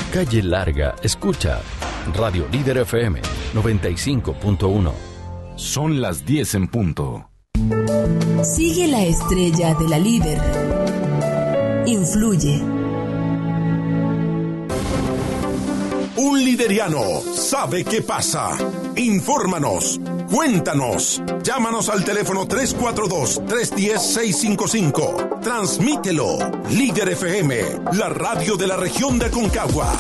calle larga, escucha Radio Líder FM 95.1. Son las 10 en punto. Sigue la estrella de la líder. Influye. Un lideriano sabe qué pasa. Infórmanos, cuéntanos. Llámanos al teléfono 342-310-655. Transmítelo. Líder FM, la radio de la región de Aconcagua.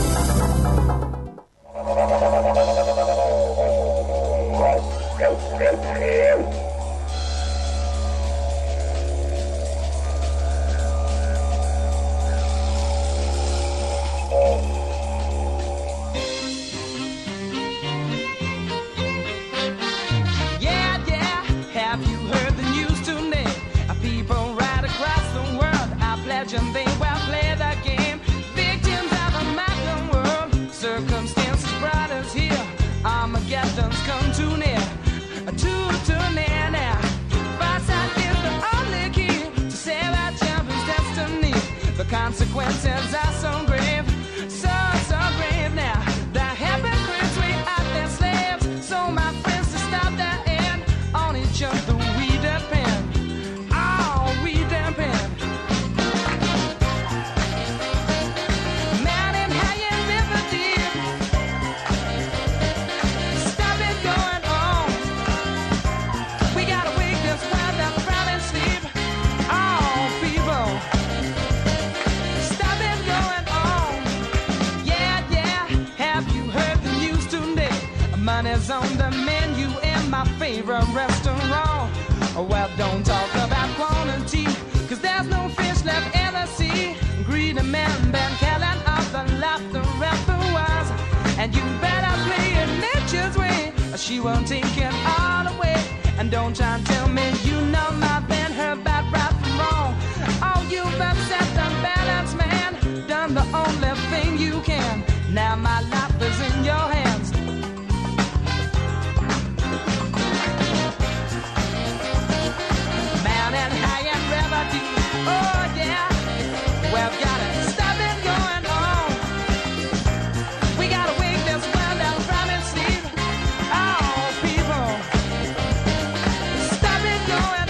Consequences are so grave, so grave now. The happy prince we out there slaves. So my friends to stop that end on each other we depend. Oh, we depend. Mountain high and river deep. Stop it going on. We gotta wake this world up from its sleep. Oh, people. Money's on the menu in my favorite restaurant. Well, don't talk about quantity, cause there's no fish left in the sea. Greedy men been killing off the lot the rapper was. And you better play it nature's way, or she won't take it all away. And don't try and tell me you know my band, her bad right from wrong. Oh, you've upset the balance, man. Done the only thing you can. Now my life is in your hands. Oh yeah, we've got it. Stop it going on. We gotta wake this world up from its sleep. Oh, people, stop it going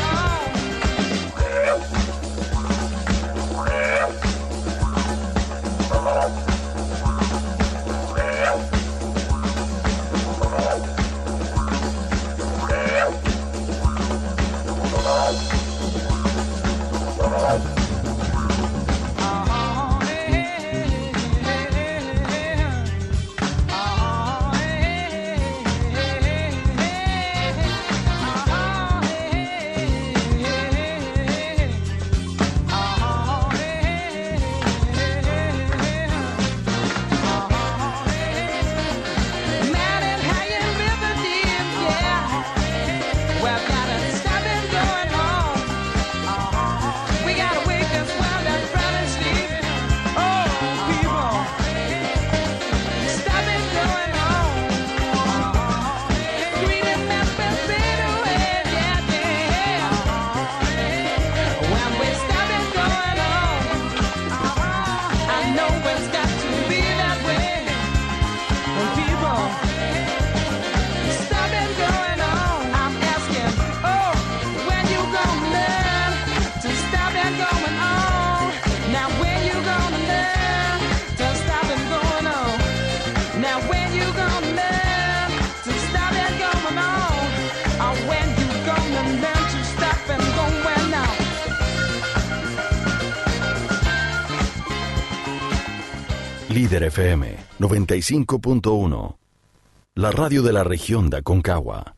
Líder FM 95.1, la radio de la región de Aconcagua.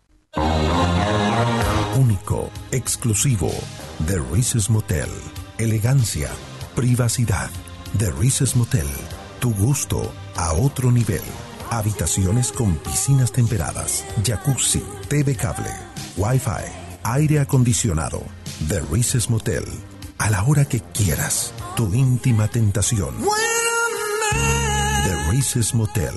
Único, exclusivo, The Reese's Motel. Elegancia, privacidad. The Reese's Motel. Tu gusto a otro nivel. Habitaciones con piscinas temperadas, jacuzzi, TV cable, Wi-Fi, aire acondicionado. The Reese's Motel. A la hora que quieras, tu íntima tentación. The Reese's Motel.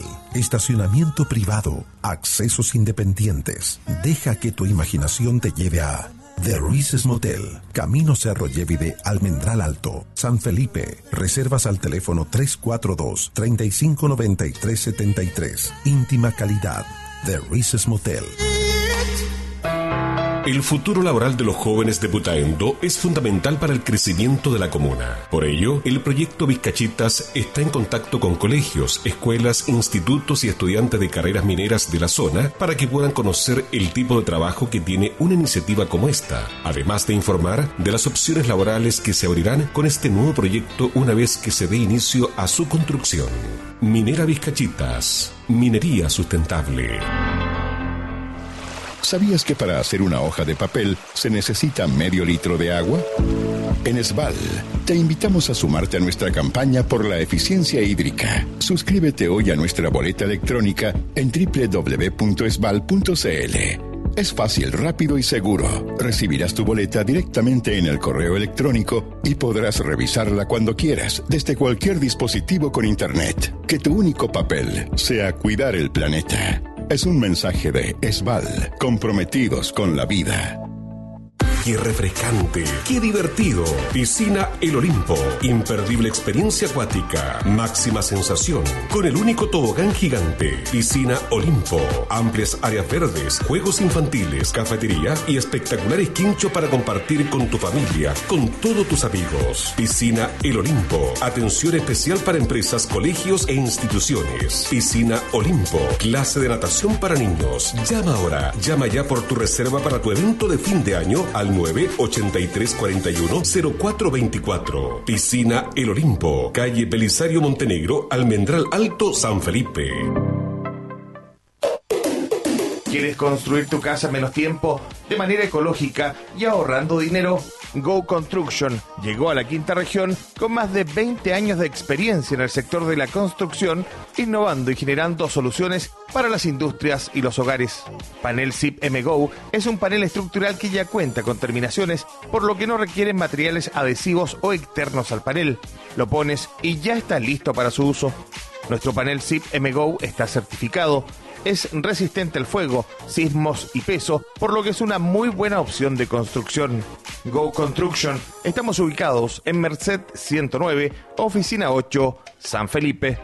Estacionamiento privado, accesos independientes. Deja que tu imaginación te lleve a The Reese's Motel, Camino Cerro Yévide, Almendral Alto, San Felipe. Reservas al teléfono 342-3593-73. Íntima calidad. The Reese's Motel. El futuro laboral de los jóvenes de Putaendo es fundamental para el crecimiento de la comuna. Por ello, el proyecto Vizcachitas está en contacto con colegios, escuelas, institutos y estudiantes de carreras mineras de la zona para que puedan conocer el tipo de trabajo que tiene una iniciativa como esta, además de informar de las opciones laborales que se abrirán con este nuevo proyecto una vez que se dé inicio a su construcción. Minera Vizcachitas, minería sustentable. ¿Sabías que para hacer una hoja de papel se necesita medio litro de agua? En Esval, te invitamos a sumarte a nuestra campaña por la eficiencia hídrica. Suscríbete hoy a nuestra boleta electrónica en www.esval.cl. Es fácil, rápido y seguro. Recibirás tu boleta directamente en el correo electrónico y podrás revisarla cuando quieras, desde cualquier dispositivo con internet. Que tu único papel sea cuidar el planeta. Es un mensaje de Esval, comprometidos con la vida. ¡Qué refrescante! ¡Qué divertido! Piscina El Olimpo. Imperdible experiencia acuática. Máxima sensación. Con el único tobogán gigante. Piscina Olimpo. Amplias áreas verdes, juegos infantiles, cafetería y espectaculares quinchos para compartir con tu familia, con todos tus amigos. Piscina El Olimpo. Atención especial para empresas, colegios e instituciones. Piscina Olimpo. Clase de natación para niños. Llama ahora. Llama ya por tu reserva para tu evento de fin de año al 98341-0424. Piscina El Olimpo, calle Belisario Montenegro, Almendral Alto, San Felipe. ¿Quieres construir tu casa en menos tiempo, de manera ecológica y ahorrando dinero? Go Construction llegó a la quinta región con más de 20 años de experiencia en el sector de la construcción, innovando y generando soluciones para las industrias y los hogares. Panel SIP MGO es un panel estructural que ya cuenta con terminaciones, por lo que no requieren materiales adhesivos o externos al panel. Lo pones y ya está listo para su uso. Nuestro panel SIP MGO está certificado, es resistente al fuego, sismos y peso, por lo que es una muy buena opción de construcción. Go Construction. Estamos ubicados en Merced 109, Oficina 8, San Felipe.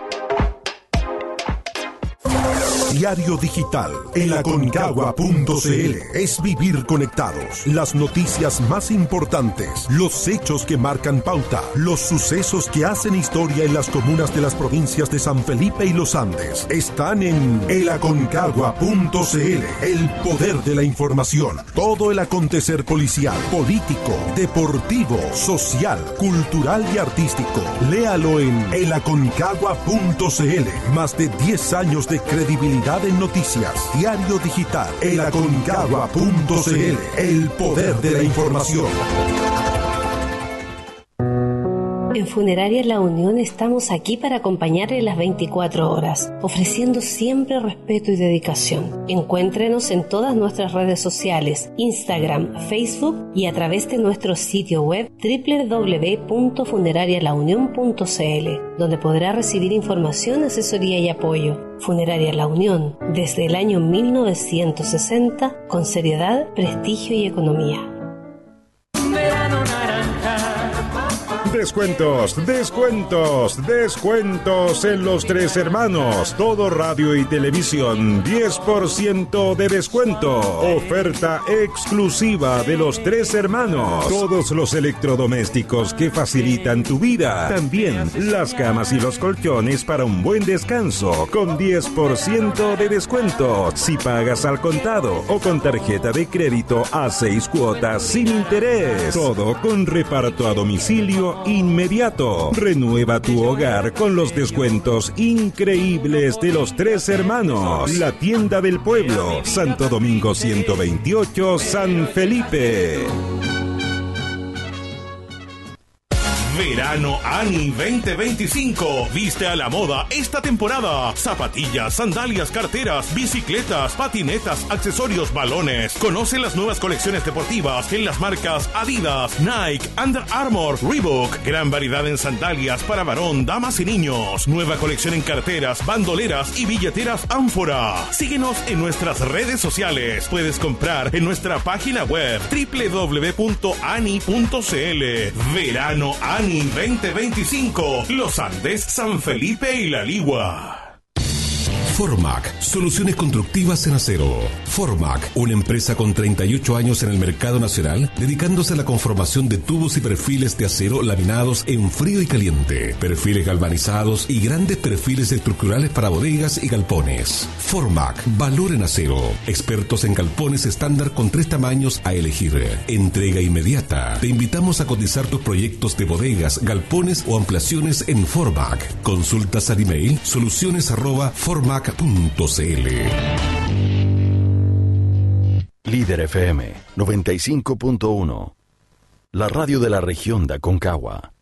Diario Digital, elaconcagua.cl. Es vivir conectados. Las noticias más importantes, los hechos que marcan pauta, los sucesos que hacen historia en las comunas de las provincias de San Felipe y Los Andes, están en elaconcagua.cl. El poder de la información. Todo el acontecer policial, político, deportivo, social, cultural y artístico. Léalo en elaconcagua.cl. Más de 10 años de credibilidad en noticias. Diario Digital, elaconcagua.cl. El poder de la información. En Funeraria La Unión estamos aquí para acompañarle las 24 horas, ofreciendo siempre respeto y dedicación. Encuéntrenos en todas nuestras redes sociales, Instagram, Facebook y a través de nuestro sitio web www.funerarialaunión.cl, donde podrá recibir información, asesoría y apoyo. Funeraria La Unión, desde el año 1960, con seriedad, prestigio y economía. Descuentos, descuentos, descuentos en Los Tres Hermanos. Todo radio y televisión, 10% de descuento. Oferta exclusiva de Los Tres Hermanos. Todos los electrodomésticos que facilitan tu vida. También las camas y los colchones para un buen descanso, con 10% de descuento. Si pagas al contado o con tarjeta de crédito a 6 cuotas sin interés. Todo con reparto a domicilio inmediato. Renueva tu hogar con los descuentos increíbles de Los Tres Hermanos. La tienda del pueblo, Santo Domingo 128, San Felipe. Verano ANI 2025. Viste a la moda esta temporada. Zapatillas, sandalias, carteras, bicicletas, patinetas, accesorios, balones. Conoce las nuevas colecciones deportivas en las marcas Adidas, Nike, Under Armour, Reebok. Gran variedad en sandalias para varón, damas y niños. Nueva colección en carteras, bandoleras y billeteras Ánfora. Síguenos en nuestras redes sociales. Puedes comprar en nuestra página web www.ani.cl. Verano ANI 2025. Los Andes, San Felipe y La Ligua. Formac, soluciones constructivas en acero. Formac, una empresa con 38 años en el mercado nacional, dedicándose a la conformación de tubos y perfiles de acero laminados en frío y caliente, perfiles galvanizados y grandes perfiles estructurales para bodegas y galpones. Formac, valor en acero. Expertos en galpones estándar con 3 tamaños a elegir. Entrega inmediata. Te invitamos a cotizar tus proyectos de bodegas, galpones o ampliaciones en Formac. Consultas al email soluciones@formac.cl. Líder FM 95.1, la radio de la región de Aconcagua.